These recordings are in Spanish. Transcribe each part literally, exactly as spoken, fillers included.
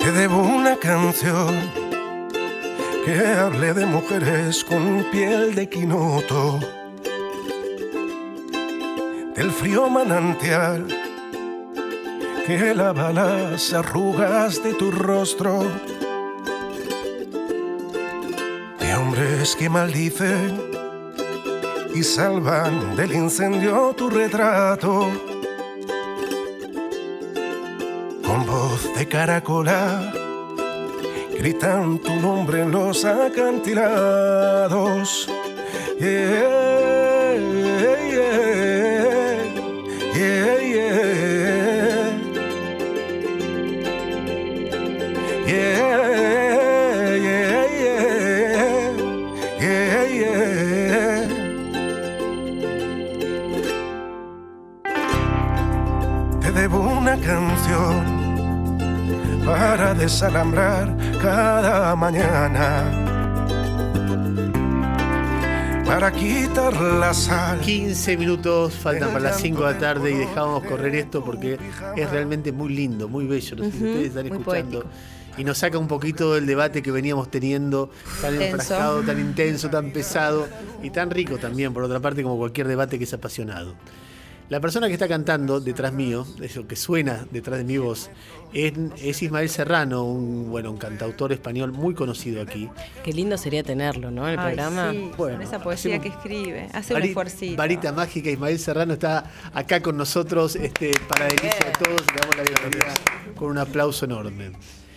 Te debo una canción que hable de mujeres con piel de quinoto, del frío manantial que lava las arrugas de tu rostro, de hombres que maldicen y salvan del incendio tu retrato, con voz de caracola gritan tu nombre en los acantilados. Yeah, yeah, yeah, yeah. Yeah, yeah, yeah, yeah, yeah. Te debo una canción para desalambrar cada mañana, para quitar la sal. quince minutos faltan para las cinco de la tarde y dejamos correr esto porque es realmente muy lindo, muy bello. No sé si ustedes están escuchando. Y nos saca un poquito del debate que veníamos teniendo, tan Tenso. enfrascado, tan intenso, tan pesado y tan rico también, por otra parte, como cualquier debate que es apasionado. La persona que está cantando detrás mío, eso que suena detrás de mi voz, es, es Ismael Serrano, un, bueno, un cantautor español muy conocido aquí. Qué lindo sería tenerlo, ¿no? El Ay, programa. sí, Bueno, con esa poesía hacemos- que escribe. Hace un Vari- esfuercito. Varita mágica, Ismael Serrano está acá con nosotros, este, para delicia de todos, le damos la bienvenida con un aplauso enorme.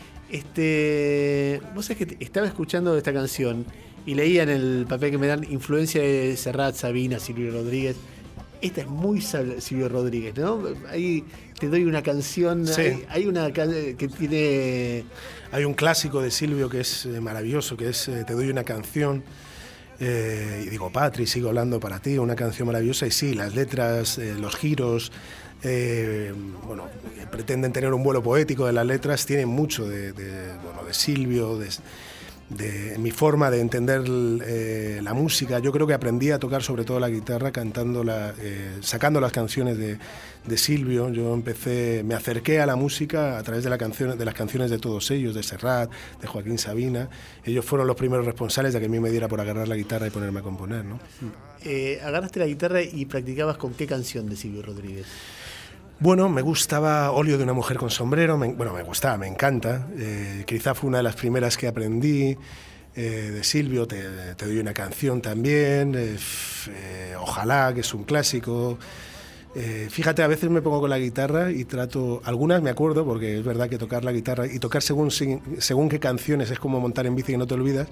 Este, vos sabés que te- estaba escuchando esta canción y leía en el papel que me dan influencia de Serrat, Sabina, Silvio Rodríguez. Esta es muy Sal- Silvio Rodríguez, ¿no? Ahí te doy una canción, Sí. hay, hay una can- que tiene... Hay un clásico de Silvio que es eh, maravilloso, que es eh, Te doy una canción, eh, y digo, Patri, sigo hablando para ti, una canción maravillosa, y sí, las letras, eh, los giros, eh, bueno, eh, pretenden tener un vuelo poético de las letras, tienen mucho de, de, bueno, de Silvio, de, de mi forma de entender eh, la música. Yo creo que aprendí a tocar sobre todo la guitarra cantándola, eh, sacando las canciones de, de Silvio. Yo empecé, me acerqué a la música a través de, la canción, de las canciones de todos ellos, de Serrat, de Joaquín Sabina. Ellos fueron los primeros responsables de que a mí me diera por agarrar la guitarra y ponerme a componer, ¿no? Eh, agarraste la guitarra y practicabas con qué canción de Silvio Rodríguez. Bueno, me gustaba Óleo de una mujer con sombrero, me, bueno, me gustaba, me encanta, eh, quizá fue una de las primeras que aprendí, eh, de Silvio, te, te doy una canción también, eh, f- eh, Ojalá, que es un clásico. Eh, fíjate, a veces me pongo con la guitarra y trato, algunas me acuerdo, porque es verdad que tocar la guitarra y tocar según, según qué canciones es como montar en bici que no te olvidas,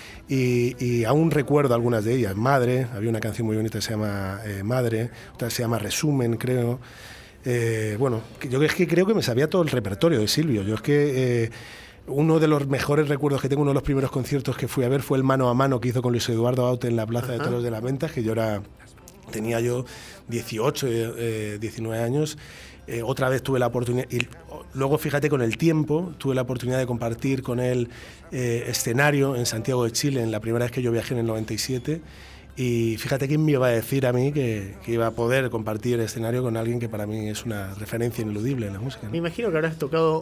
y, y aún recuerdo algunas de ellas. Madre, había una canción muy bonita que se llama eh, Madre, otra se llama Resumen, creo. Eh, bueno, yo es que creo que me sabía todo el repertorio de Silvio. Yo es que eh, uno de los mejores recuerdos que tengo, uno de los primeros conciertos que fui a ver fue el mano a mano que hizo con Luis Eduardo Aute en la Plaza de Toros de las Ventas, que yo era, tenía yo dieciocho, eh, diecinueve años. Eh, otra vez tuve la oportunidad, y luego fíjate, con el tiempo tuve la oportunidad de compartir con él eh, escenario en Santiago de Chile, en la primera vez que yo viajé en el noventa y siete. Y fíjate quién me iba a decir a mí que, que iba a poder compartir escenario con alguien que para mí es una referencia ineludible en la música, ¿no? Me imagino que habrás tocado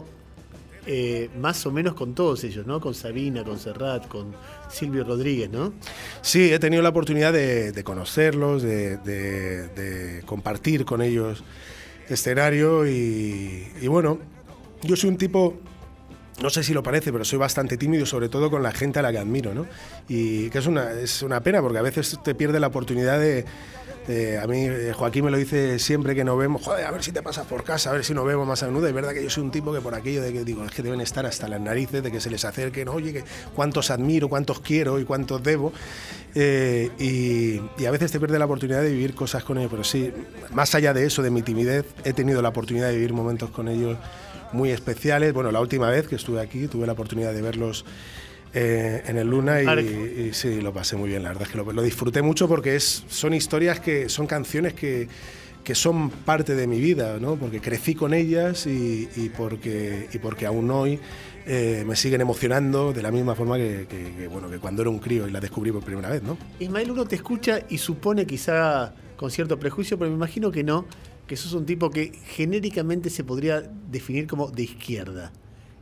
eh, más o menos con todos ellos, ¿no? Con Sabina, con Serrat, con Silvio Rodríguez, ¿no? Sí, he tenido la oportunidad de, de conocerlos, de, de, de compartir con ellos escenario y, y bueno, yo soy un tipo... No sé si lo parece, pero soy bastante tímido, sobre todo con la gente a la que admiro, ¿no? Y que es una, es una pena, porque a veces te pierdes la oportunidad de, de... A mí Joaquín me lo dice siempre que nos vemos, joder, a ver si te pasas por casa, a ver si nos vemos más a menudo. Es verdad que yo soy un tipo que por aquello de que digo, es que deben estar hasta las narices, de que se les acerquen, oye, que cuántos admiro, cuántos quiero y cuántos debo. Eh, y, y a veces te pierdes la oportunidad de vivir cosas con ellos, pero sí, más allá de eso, de mi timidez, he tenido la oportunidad de vivir momentos con ellos muy especiales. Bueno, la última vez que estuve aquí tuve la oportunidad de verlos eh, en el Luna y, y sí, lo pasé muy bien, la verdad es que lo, lo disfruté mucho porque es, son historias, que son canciones que, que son parte de mi vida, ¿no? Porque crecí con ellas y, y, porque, y porque aún hoy eh, me siguen emocionando de la misma forma que, que, que, bueno, que cuando era un crío y las descubrí por primera vez, ¿no? Ismael, uno te escucha y supone, quizá con cierto prejuicio, pero me imagino que no, que sos un tipo que genéricamente se podría definir como de izquierda.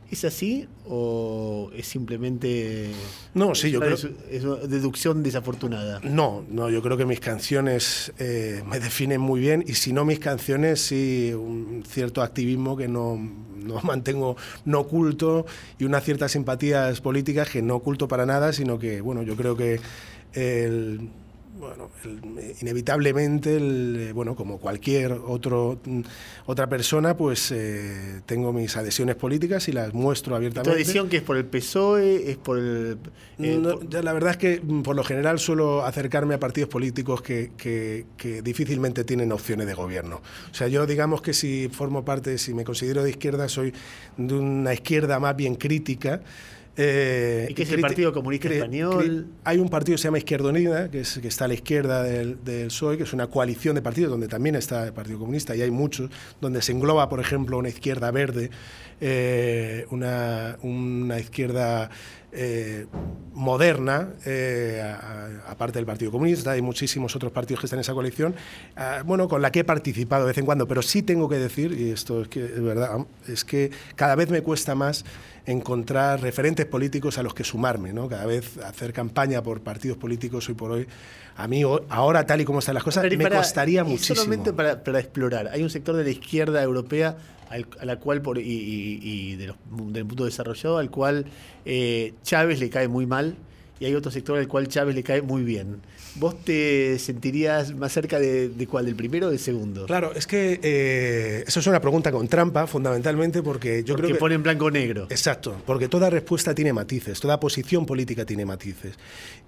¿Es así o es simplemente no, sí, yo creo... es, es una deducción desafortunada? No, no, yo creo que mis canciones eh, me definen muy bien, y si no mis canciones, sí un cierto activismo que no, no mantengo, no oculto, y unas ciertas simpatías políticas que no oculto para nada, sino que, bueno, yo creo que el... Bueno, el, inevitablemente, el, bueno, como cualquier otro, otra persona, pues eh, tengo mis adhesiones políticas y las muestro abiertamente. ¿Tu adhesión que es por el P S O E? ¿Es por el...? Eh, no, por... ya, la verdad es que por lo general suelo acercarme a partidos políticos que, que, que difícilmente tienen opciones de gobierno. O sea, yo digamos que si formo parte, si me considero de izquierda, soy de una izquierda más bien crítica. Eh, ¿Y qué es el Partido Comunista Español? Hay un partido que se llama Izquierda Unida, que, es, que está a la izquierda del, del P S O E, que es una coalición de partidos donde también está el Partido Comunista, y hay muchos, donde se engloba, por ejemplo, una izquierda verde, eh, una, una izquierda eh, moderna, eh, a, a, aparte del Partido Comunista. Hay muchísimos otros partidos que están en esa coalición, eh, bueno, con la que he participado de vez en cuando, pero sí tengo que decir, y esto es que es verdad, es que cada vez me cuesta más encontrar referentes políticos a los que sumarme, ¿no? Cada vez hacer campaña por partidos políticos hoy por hoy, a mí ahora tal y como están las cosas, pero me para, costaría muchísimo. Solamente para, para explorar, hay un sector de la izquierda europea al, a la cual, por, y, y, y de los, del mundo desarrollado, al cual eh, Chávez le cae muy mal, y hay otro sector al cual Chávez le cae muy bien. ¿Vos te sentirías más cerca de, de cuál, del primero o del segundo? Claro, es que eh, eso es una pregunta con trampa, fundamentalmente, porque yo porque creo que... pone en blanco o negro. Exacto, porque toda respuesta tiene matices, toda posición política tiene matices.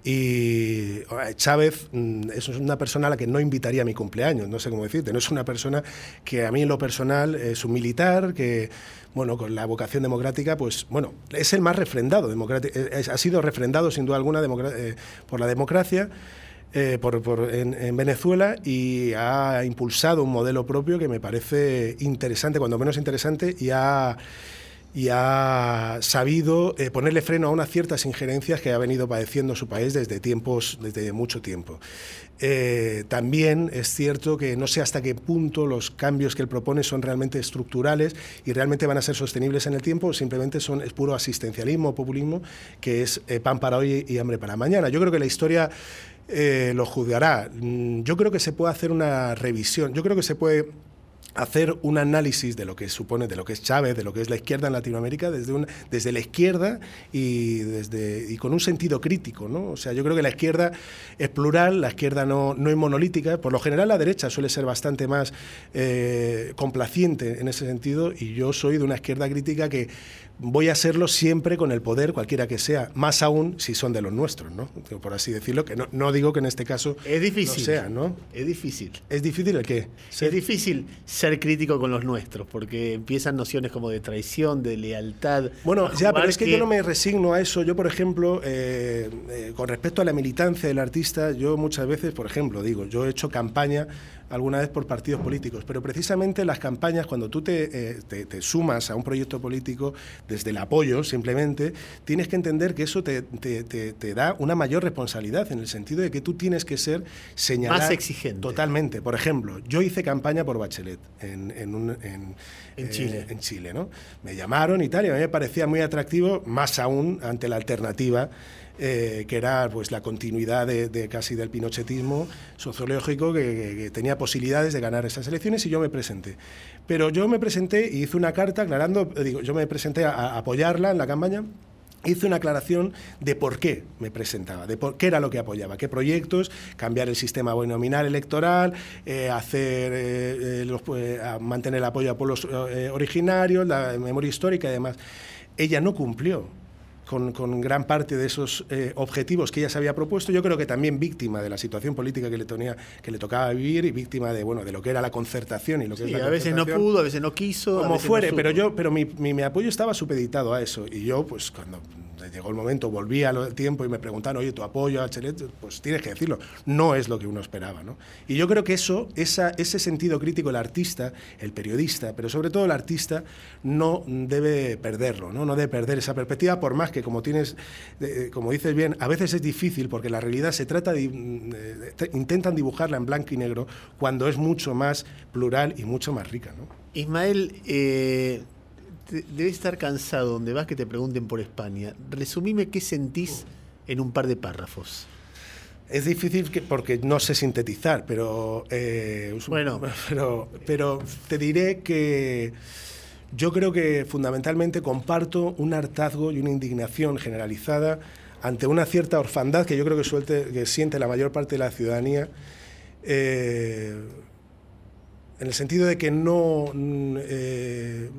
Y Chávez, eso es una persona a la que no invitaría a mi cumpleaños, no sé cómo decirte, no es una persona que a mí en lo personal es un militar, que... bueno, con la vocación democrática, pues, bueno, es el más refrendado, ha sido refrendado sin duda alguna eh, por la democracia eh, por, por, en, en Venezuela, y ha impulsado un modelo propio que me parece interesante, cuando menos interesante, y ha, y ha sabido eh, ponerle freno a unas ciertas injerencias que ha venido padeciendo su país desde tiempos, desde mucho tiempo. Eh, también es cierto que no sé hasta qué punto los cambios que él propone son realmente estructurales y realmente van a ser sostenibles en el tiempo, o simplemente son, es puro asistencialismo, populismo, que es eh, pan para hoy y hambre para mañana. Yo creo que la historia eh, lo juzgará. Yo creo que se puede hacer una revisión, yo creo que se puede hacer un análisis de lo que supone, de lo que es Chávez, de lo que es la izquierda en Latinoamérica, desde, un, desde la izquierda y, desde, y con un sentido crítico, ¿no? O sea, yo creo que la izquierda es plural, la izquierda no, no es monolítica. Por lo general la derecha suele ser bastante más eh, complaciente en ese sentido, y yo soy de una izquierda crítica que voy a serlo siempre con el poder, cualquiera que sea, más aún si son de los nuestros, ¿no? Por así decirlo, que no, no digo que en este caso es difícil, no sea, ¿no? Es difícil. ¿Es difícil el qué? ¿Ser? Es difícil ser crítico con los nuestros, porque empiezan nociones como de traición, de lealtad. Bueno, ya, pero es que, que yo no me resigno a eso. Yo, por ejemplo, eh, eh, con respecto a la militancia del artista, yo muchas veces, por ejemplo, digo, yo he hecho campaña alguna vez por partidos políticos, pero precisamente las campañas, cuando tú te, eh, te, te sumas a un proyecto político desde el apoyo, simplemente, tienes que entender que eso te, te, te, te da una mayor responsabilidad, en el sentido de que tú tienes que ser señalado. Más exigente. Totalmente. Por ejemplo, yo hice campaña por Bachelet en, en, un, en, en eh, Chile. En Chile, ¿no? Me llamaron y tal, y a mí me parecía muy atractivo, más aún ante la alternativa, Eh, que era pues la continuidad de, de casi del pinochetismo sociológico, que, que, que tenía posibilidades de ganar esas elecciones, y yo me presenté. Pero yo me presenté y hice una carta aclarando, digo, yo me presenté a, a apoyarla en la campaña. Hice una aclaración de por qué me presentaba, de por qué era lo que apoyaba, qué proyectos, cambiar el sistema binominal electoral, eh, hacer, eh, los, eh, mantener el apoyo a pueblos eh, originarios, la memoria histórica y demás. Ella no cumplió Con, con gran parte de esos eh, objetivos que ella se había propuesto. Yo creo que también víctima de la situación política que le, tenía, que le tocaba vivir, y víctima de, bueno, de lo que era la concertación y lo que sí, es la a veces no pudo, a veces no quiso. Como a veces fuere, no pero yo, pero mi, mi, mi apoyo estaba supeditado a eso, y yo, pues, cuando llegó el momento, volví al tiempo y me preguntaron, oye, tu apoyo a Bachelet, pues tienes que decirlo, no es lo que uno esperaba, ¿no? Y yo creo que eso, esa, ese sentido crítico, el artista, el periodista, pero sobre todo el artista, no debe perderlo, ¿no? No debe perder esa perspectiva, por más que, como tienes, eh, como dices bien, a veces es difícil, porque la realidad se trata de, eh, intentan dibujarla en blanco y negro, cuando es mucho más plural y mucho más rica, ¿no? Ismael, eh, te, debes estar cansado donde vas que te pregunten por España. Resumime qué sentís en un par de párrafos. Es difícil que, porque no sé sintetizar, pero, eh, bueno. pero, pero te diré que yo creo que fundamentalmente comparto un hartazgo y una indignación generalizada ante una cierta orfandad que yo creo que, suelte, que siente la mayor parte de la ciudadanía, eh, en el sentido de que no... Eh,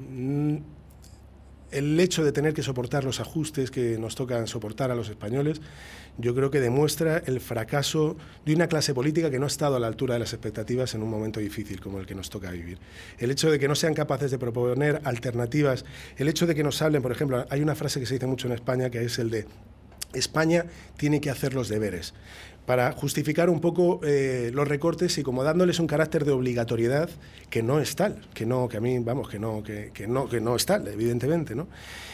el hecho de tener que soportar los ajustes que nos tocan soportar a los españoles, yo creo que demuestra el fracaso de una clase política que no ha estado a la altura de las expectativas en un momento difícil como el que nos toca vivir. El hecho de que no sean capaces de proponer alternativas, el hecho de que nos hablen, por ejemplo, hay una frase que se dice mucho en España que es el de España tiene que hacer los deberes, para justificar un poco eh, los recortes y como dándoles un carácter de obligatoriedad que no es tal, que no, que a mí, vamos, que no, que, que no, que no es tal, evidentemente, ¿no?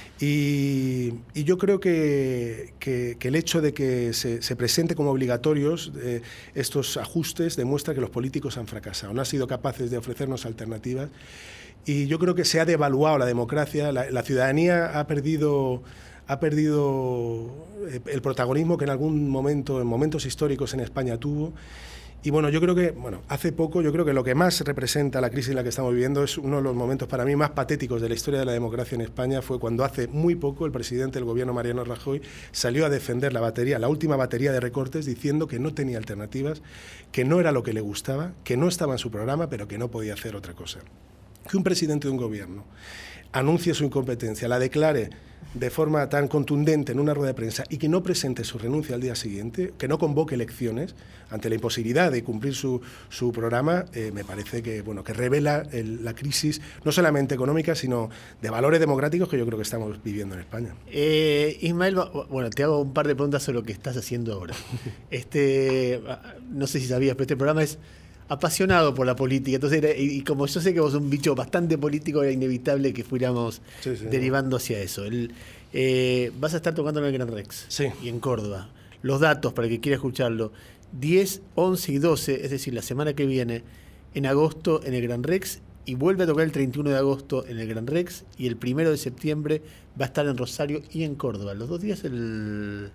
Y, y yo creo que, que, que el hecho de que se, se presente como obligatorios eh, estos ajustes demuestra que los políticos han fracasado, no han sido capaces de ofrecernos alternativas y yo creo que se ha devaluado la democracia, la, la ciudadanía ha perdido... ha perdido el protagonismo que en algún momento, en momentos históricos en España tuvo. Y bueno, yo creo que, bueno, hace poco, yo creo que lo que más representa la crisis en la que estamos viviendo es uno de los momentos para mí más patéticos de la historia de la democracia en España, fue cuando hace muy poco el presidente del gobierno, Mariano Rajoy, salió a defender la batería, la última batería de recortes, diciendo que no tenía alternativas, que no era lo que le gustaba, que no estaba en su programa, pero que no podía hacer otra cosa. Que un presidente de un gobierno anuncie su incompetencia, la declare de forma tan contundente en una rueda de prensa y que no presente su renuncia al día siguiente, que no convoque elecciones ante la imposibilidad de cumplir su, su programa, eh, me parece que, bueno, que revela el, la crisis no solamente económica, sino de valores democráticos que yo creo que estamos viviendo en España. Eh, Ismael, bueno, te hago un par de preguntas sobre lo que estás haciendo ahora. este, no sé si sabías, pero este programa es apasionado por la política, entonces era, y, y como yo sé que vos sos un bicho bastante político, era inevitable que fuéramos sí, sí, derivando hacia eso. El, eh, vas a estar tocando en el Gran Rex sí. y en Córdoba. Los datos, para el que quiera escucharlo, diez, once y doce, es decir, la semana que viene, en agosto en el Gran Rex, y vuelve a tocar el treinta y uno de agosto en el Gran Rex, y el primero de septiembre va a estar en Rosario y en Córdoba. Los dos días el...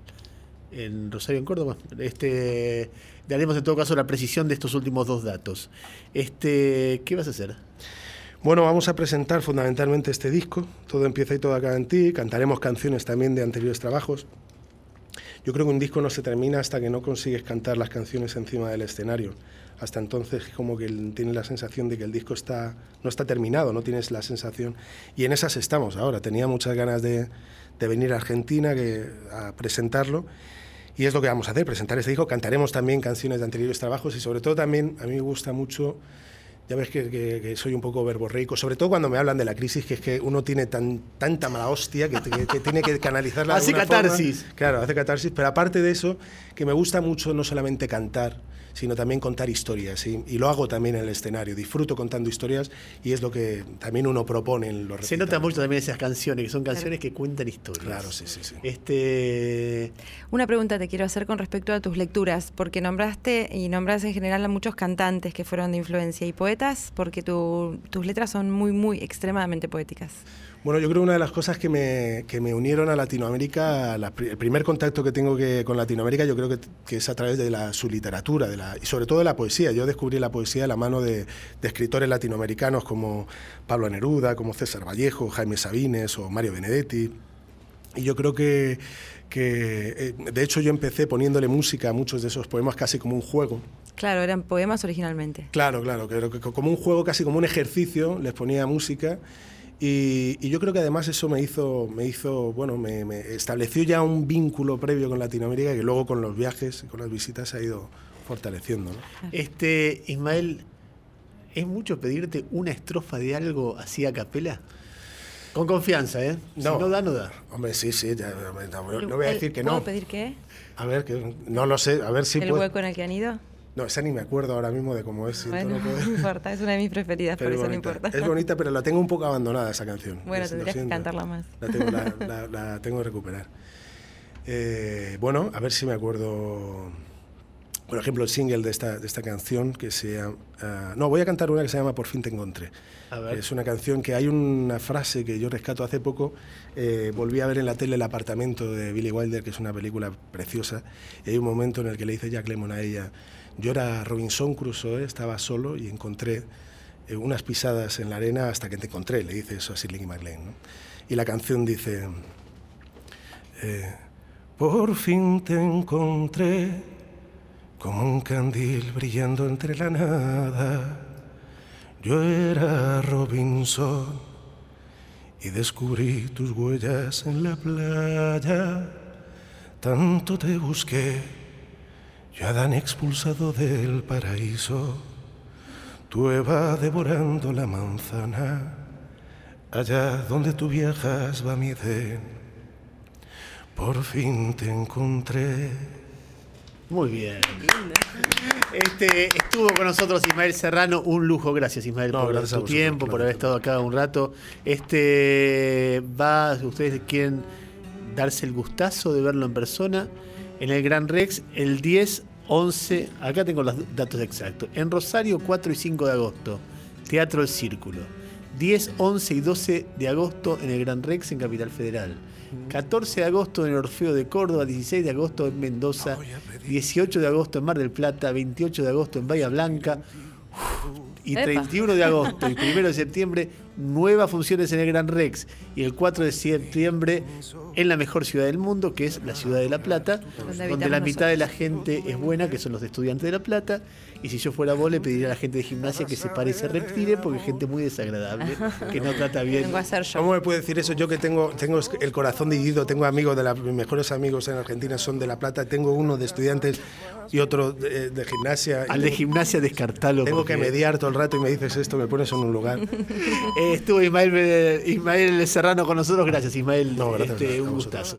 en Rosario, en Córdoba. Este, daremos en todo caso la precisión de estos últimos dos datos. Este, ¿qué vas a hacer? Bueno, vamos a presentar fundamentalmente este disco, Todo empieza y todo acaba en ti, cantaremos canciones también de anteriores trabajos. Yo creo que un disco no se termina hasta que no consigues cantar las canciones encima del escenario. Hasta entonces como que tienes la sensación de que el disco está, no está terminado, no tienes la sensación. Y en esas estamos ahora. Tenía muchas ganas de, de venir a Argentina que, a presentarlo. Y es lo que vamos a hacer, presentar este disco. Cantaremos también canciones de anteriores trabajos y sobre todo también a mí me gusta mucho, ya ves que, que, que soy un poco verborreico, sobre todo cuando me hablan de la crisis, que es que uno tiene tan, tanta mala hostia que, que, que tiene que canalizarla de hace alguna catarsis. Forma. Claro, hace catarsis, pero aparte de eso, que me gusta mucho no solamente cantar, sino también contar historias, ¿sí? Y lo hago también en el escenario, disfruto contando historias y es lo que también uno propone en los recitales. Se nota mucho también esas canciones, que son canciones claro. que cuentan historias. Claro, sí, sí, sí. Este... Una pregunta te quiero hacer con respecto a tus lecturas, porque nombraste y nombras en general a muchos cantantes que fueron de influencia y poetas, porque tu, tus letras son muy, muy extremadamente poéticas. Bueno, yo creo que una de las cosas que me, que me unieron a Latinoamérica, la, el primer contacto que tengo que, con Latinoamérica, yo creo que, que es a través de la, su literatura de la, y sobre todo de la poesía. Yo descubrí la poesía de la mano de, de escritores latinoamericanos como Pablo Neruda, como César Vallejo, Jaime Sabines o Mario Benedetti. Y yo creo que, que, de hecho, yo empecé poniéndole música a muchos de esos poemas casi como un juego. Claro, eran poemas originalmente. Claro, claro, creo que como un juego, casi como un ejercicio, les ponía música. Y, y yo creo que además eso me hizo, me hizo bueno, me, me estableció ya un vínculo previo con Latinoamérica que luego con los viajes y con las visitas se ha ido fortaleciendo, ¿no? Este, Ismael, ¿es mucho pedirte una estrofa de algo así a capela? Con confianza, ¿eh? No, si no da, no da. Hombre, sí, sí, ya, no, no voy a decir que no. ¿Puedo pedir qué? A ver, que no lo sé, a ver si ¿El puedo. hueco en el que han ido? No, esa ni me acuerdo ahora mismo de cómo es. Bueno, no, no importa, es una de mis preferidas, pero por eso bonita. no importa. Es bonita, pero la tengo un poco abandonada esa canción. Bueno, es, tendrías que cantarla más. La tengo, la, la, la tengo que recuperar. Eh, bueno, a ver si me acuerdo. Por ejemplo, el single de esta, de esta canción que se llama... Uh, no, voy a cantar una que se llama Por fin te encontré. A ver. Es una canción que hay una frase que yo rescato hace poco. Eh, volví a ver en la tele El apartamento de Billy Wilder, que es una película preciosa, y hay un momento en el que le dice Jack Lemmon a ella: yo era Robinson Crusoe, estaba solo y encontré eh, unas pisadas en la arena hasta que te encontré, le dice eso a Shirley MacLaine, ¿no? Y la canción dice... Eh, por fin te encontré, como un candil brillando entre la nada. Yo era Robinson y descubrí tus huellas en la playa. Tanto te busqué, yo Adán expulsado del paraíso, tú Eva devorando la manzana. Allá donde tú viajas va mi Edén. Por fin te encontré. Muy bien. Este, estuvo con nosotros Ismael Serrano, un lujo. Gracias, Ismael, no, por gracias tu tiempo, por haber estado acá un rato. Este, va, ustedes quieren darse el gustazo de verlo en persona en el Gran Rex el diez, once, acá tengo los datos exactos. En Rosario, cuatro y cinco de agosto, Teatro El Círculo. diez, once y doce de agosto en el Gran Rex en Capital Federal. catorce de agosto en el Orfeo de Córdoba, dieciséis de agosto en Mendoza, dieciocho de agosto en Mar del Plata, veintiocho de agosto en Bahía Blanca y treinta y uno de agosto y primero de septiembre nuevas funciones en el Gran Rex y el cuatro de septiembre en la mejor ciudad del mundo, que es la ciudad de La Plata, donde, donde la mitad nosotros. de la gente es buena, que son los estudiantes de La Plata, y si yo fuera vos le pediría a la gente de gimnasia que se pare y se retire, porque es gente muy desagradable, que no trata bien. Vengo a hacer yo. ¿Cómo me puede decir eso? Yo que tengo, tengo el corazón dividido, tengo amigos, de la, mis mejores amigos en Argentina son de La Plata, tengo uno de estudiantes y otro de, de gimnasia. Al de gimnasia descartalo. Tengo porque... que mediar todo el rato y me dices esto, me pones en un lugar. eh, estuvo Ismael, Ismael Serrano con nosotros, gracias Ismael, no, gracias, este, gracias, un gustazo.